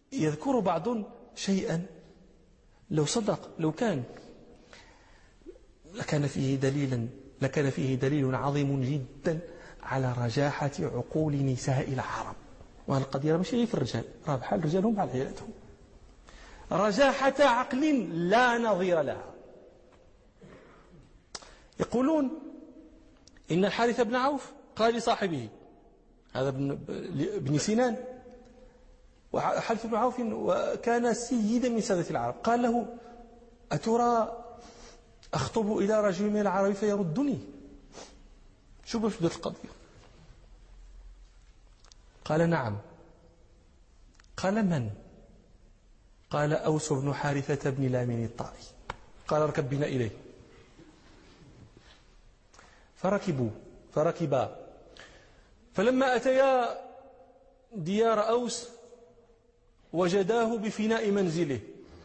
يذكر بعض شيئا لو صدق، لو كان لكان فيه دليل عظيم جدا على رجاحة عقول نساء العرب. وهذه القضية ماشي في الرجال، راه بحال الرجال هم بحال عيالاتهم، رجاحة عقل لا نظير لها. يقولون إن الحارث بن عوف قال لصاحبه، هذا بن سنان، وحارث بن عوف كان سيدا من سادة العرب، قال له: أترى أخطب إلى رجل من العرب فيردني؟ شو باش بدأت القضية؟ قال: نعم. قال: من؟ قال: أوس بن حارثة بن لامين الطائي. قال: اركب بنا إليه. فركبا، فلما أتيا ديار أوس وجداه بفناء منزله،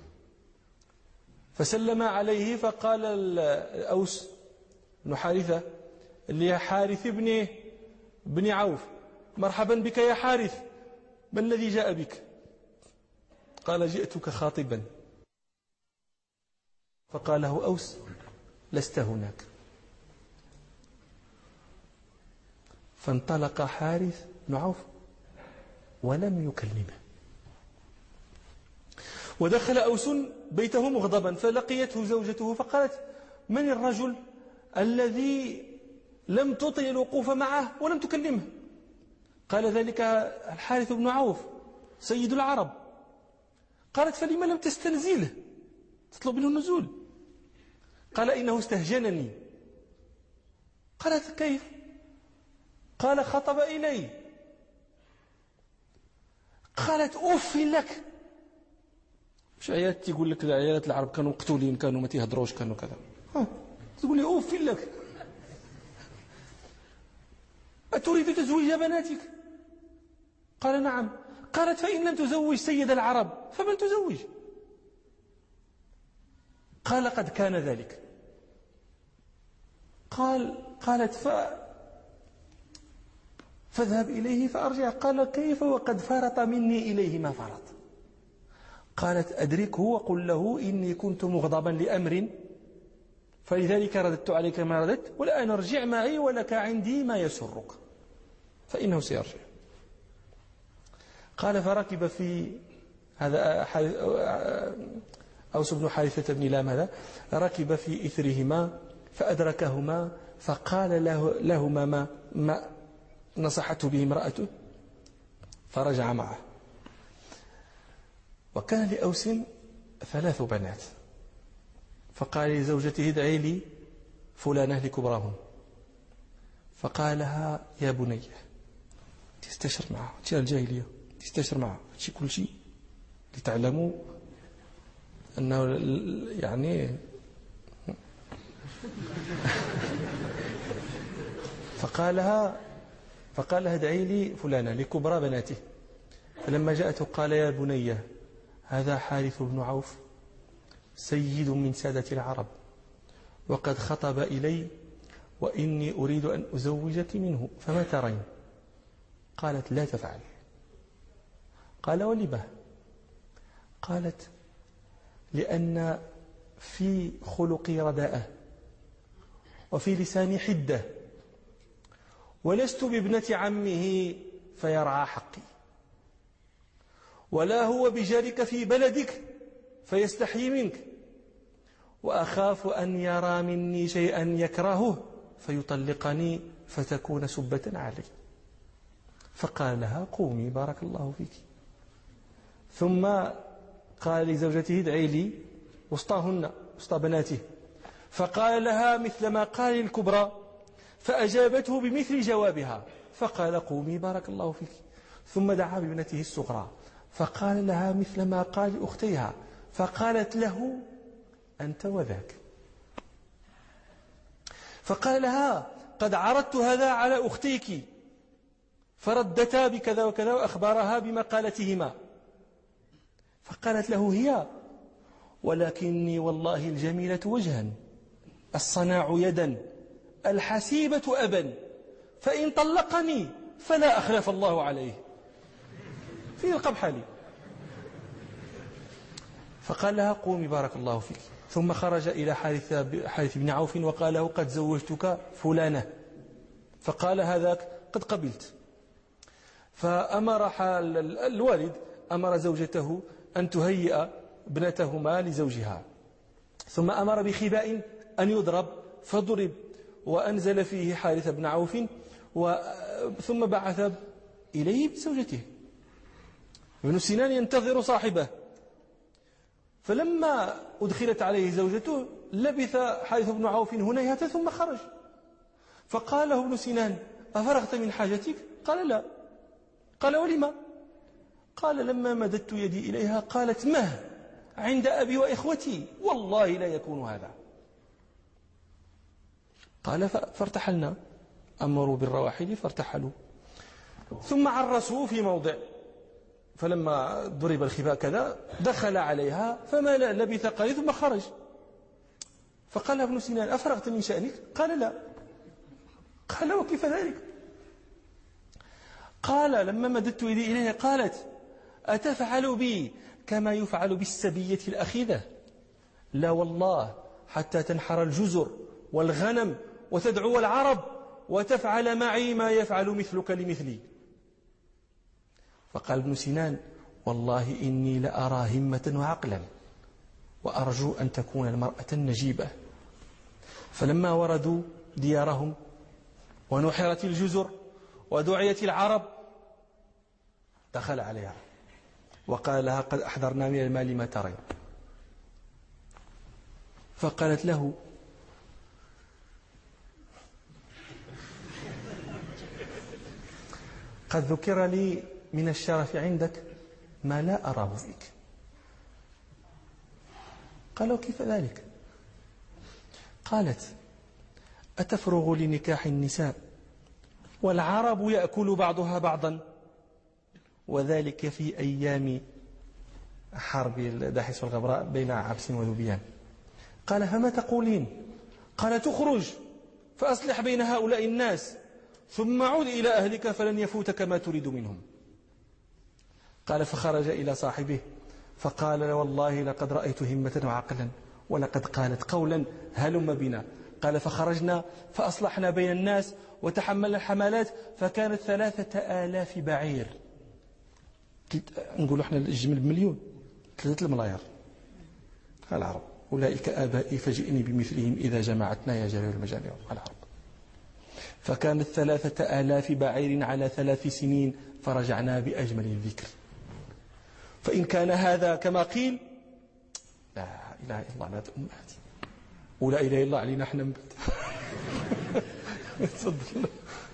فسلم عليه، فقال أوس بن حارثة اللي حارث بن عوف: مرحبا بك يا حارث، ما الذي جاء بك؟ قال: جئتك خاطبا. فقال له أوس: لست هناك. فانطلق حارث بن عوف ولم يكلمه. ودخل أوس بيته مغضبا، فلقيته زوجته فقالت: من الرجل الذي لم تطل الوقوف معه ولم تكلمه؟ قال: ذلك الحارث بن عوف سيد العرب. قالت: فلما لم تستنزله تطلب منه النزول؟ قال: إنه استهجنني. قالت: كيف؟ قال: خطب إلي. قالت: أف لك. مش عيالات تقول لك عيالات العرب كانوا مقتولين، كانوا ما تيهضروش، كانوا كذا، تقول لي أف لك، أتريد تزويج بناتك؟ قال: نعم. قالت: فإن لم تزوج سيد العرب فمن تزوج؟ قال: قد كان ذلك. قالت: فاذهب إليه فأرجع. قال: كيف وقد فرط مني إليه ما فرط؟ قالت: أدركه وقل له إني كنت مغضبا لأمر فلذلك رددت عليك ما رددت، والآن ارجع معي ولك عندي ما يسرك، فإنه سيرجع. قال: فركب في هذا أوس بن حارثة بن لام، هذا ركب في إثرهما فأدركهما، فقال لهما ما نصحته به امرأته، فرجع معه. وكان لأوس 3 بنات، فقال لزوجته: ادعي لي فلانة لكبراهم. فقال لها: يا بني، تستشر معها، تشير الجاهلية، تستشر معها شيء كل شيء لتعلموا أنه يعني فقال لها ادعي لي فلانة لكبرى بناته. فلما جاءته قال: يا بني، هذا حارث بن عوف سيد من سادة العرب، وقد خطب إلي، وإني أريد أن أزوجك منه، فما ترين؟ قالت: لا تفعل. قال: ولما؟ قالت: لأن في خلقي رداءة، وفي لساني حدة، ولست بابنة عمه فيرعى حقي، ولا هو بجارك في بلدك فيستحيي منك، وأخاف أن يرى مني شيئا يكرهه فيطلقني فتكون سبة علي. فقال لها: قومي بارك الله فيك. ثم قال لزوجته: ادعي لي وسطهن، وسط بناته. فقال لها مثل ما قال الكبرى، فأجابته بمثل جوابها، فقال: قومي بارك الله فيك. ثم دعا بابنته الصغرى، فقال لها مثل ما قال لأختيها، فقالت له: أنت وذاك. فقال لها: قد عرضت هذا على أختيك فردتا بكذا وكذا، وأخبرها بمقالتهما. فقالت له هي: ولكني والله الجميلة وجها، الصناع يدا، الحسيبة أبا، فإن طلقني فلا أخلف الله عليه. في القبحة لي فقال لها قومي بارك الله فيك. ثم خرج إلى حارث بن عوف وقال له قد زوجتك فلانة. فقال هذاك قد قبلت. فأمر الوالد أمر زوجته أن تهيئ ابنتهما لزوجها، ثم أمر بخباء أن يضرب، فضرب وأنزل فيه حارث بن عوف، ثم بعث إليه بزوجته. ابن سنان ينتظر صاحبه، فلما أدخلت عليه زوجته لبث حارث بن عوف هنيهة ثم خرج. فقال له ابن سنان أفرغت من حاجتك؟ قال لا. قال ولما؟ قال لما مددت يدي إليها قالت مه عند أبي وإخوتي والله لا يكون هذا. قال فارتحلنا، أمروا بالرواحل فارتحلوا، ثم عرسوا في موضع، فلما ضرب الخباء كذا دخل عليها فما لبث قليل ثم خرج. فقال ابن سنان أفرغت من شأنك؟ قال لا. قال وكيف ذلك؟ قال لما مددت يدي إليها قالت أتفعل بي كما يفعل بالسبية الأخيذة؟ لا والله حتى تنحر الجزر والغنم وتدعو العرب وتفعل معي ما يفعل مثلك لمثلي. فقال ابن سنان والله إني لأرى همة وعقلا وأرجو أن تكون المرأة النجيبة. فلما وردوا ديارهم ونحرت الجزر ودعيت العرب دخل عليها وقال لها قد أحضرنا من المال ما ترين. فقالت له قد ذكر لي من الشرف عندك ما لا أراه فيك. قالوا كيف ذلك؟ قالت أتفرغ لنكاح النساء والعرب يأكل بعضها بعضا، وذلك في أيام حرب الداحس والغبراء بين عبس وذبيان. قال فما تقولين؟ قال تخرج فأصلح بين هؤلاء الناس ثم عود إلى أهلك فلن يفوتك ما تريد منهم. قال فخرج إلى صاحبه فقال والله لقد رأيت همة وعقلا ولقد قالت قولا هلم بنا. قال فخرجنا فأصلحنا بين الناس وتحملنا الحملات فكانت 3000 بعير. نقول احنا الجمل بمليون، 3 الملايير. العرب أولئك آبائي فجئني بمثلهم إذا جمعتنا يا جرير المجامع. العرب فكانت 3000 بعير على 3 سنين فرجعنا بأجمل الذكر. فإن كان هذا كما قيل لا إله إلا الله لا أمهاتي ولا إله إلا الله علينا احنا تفضل.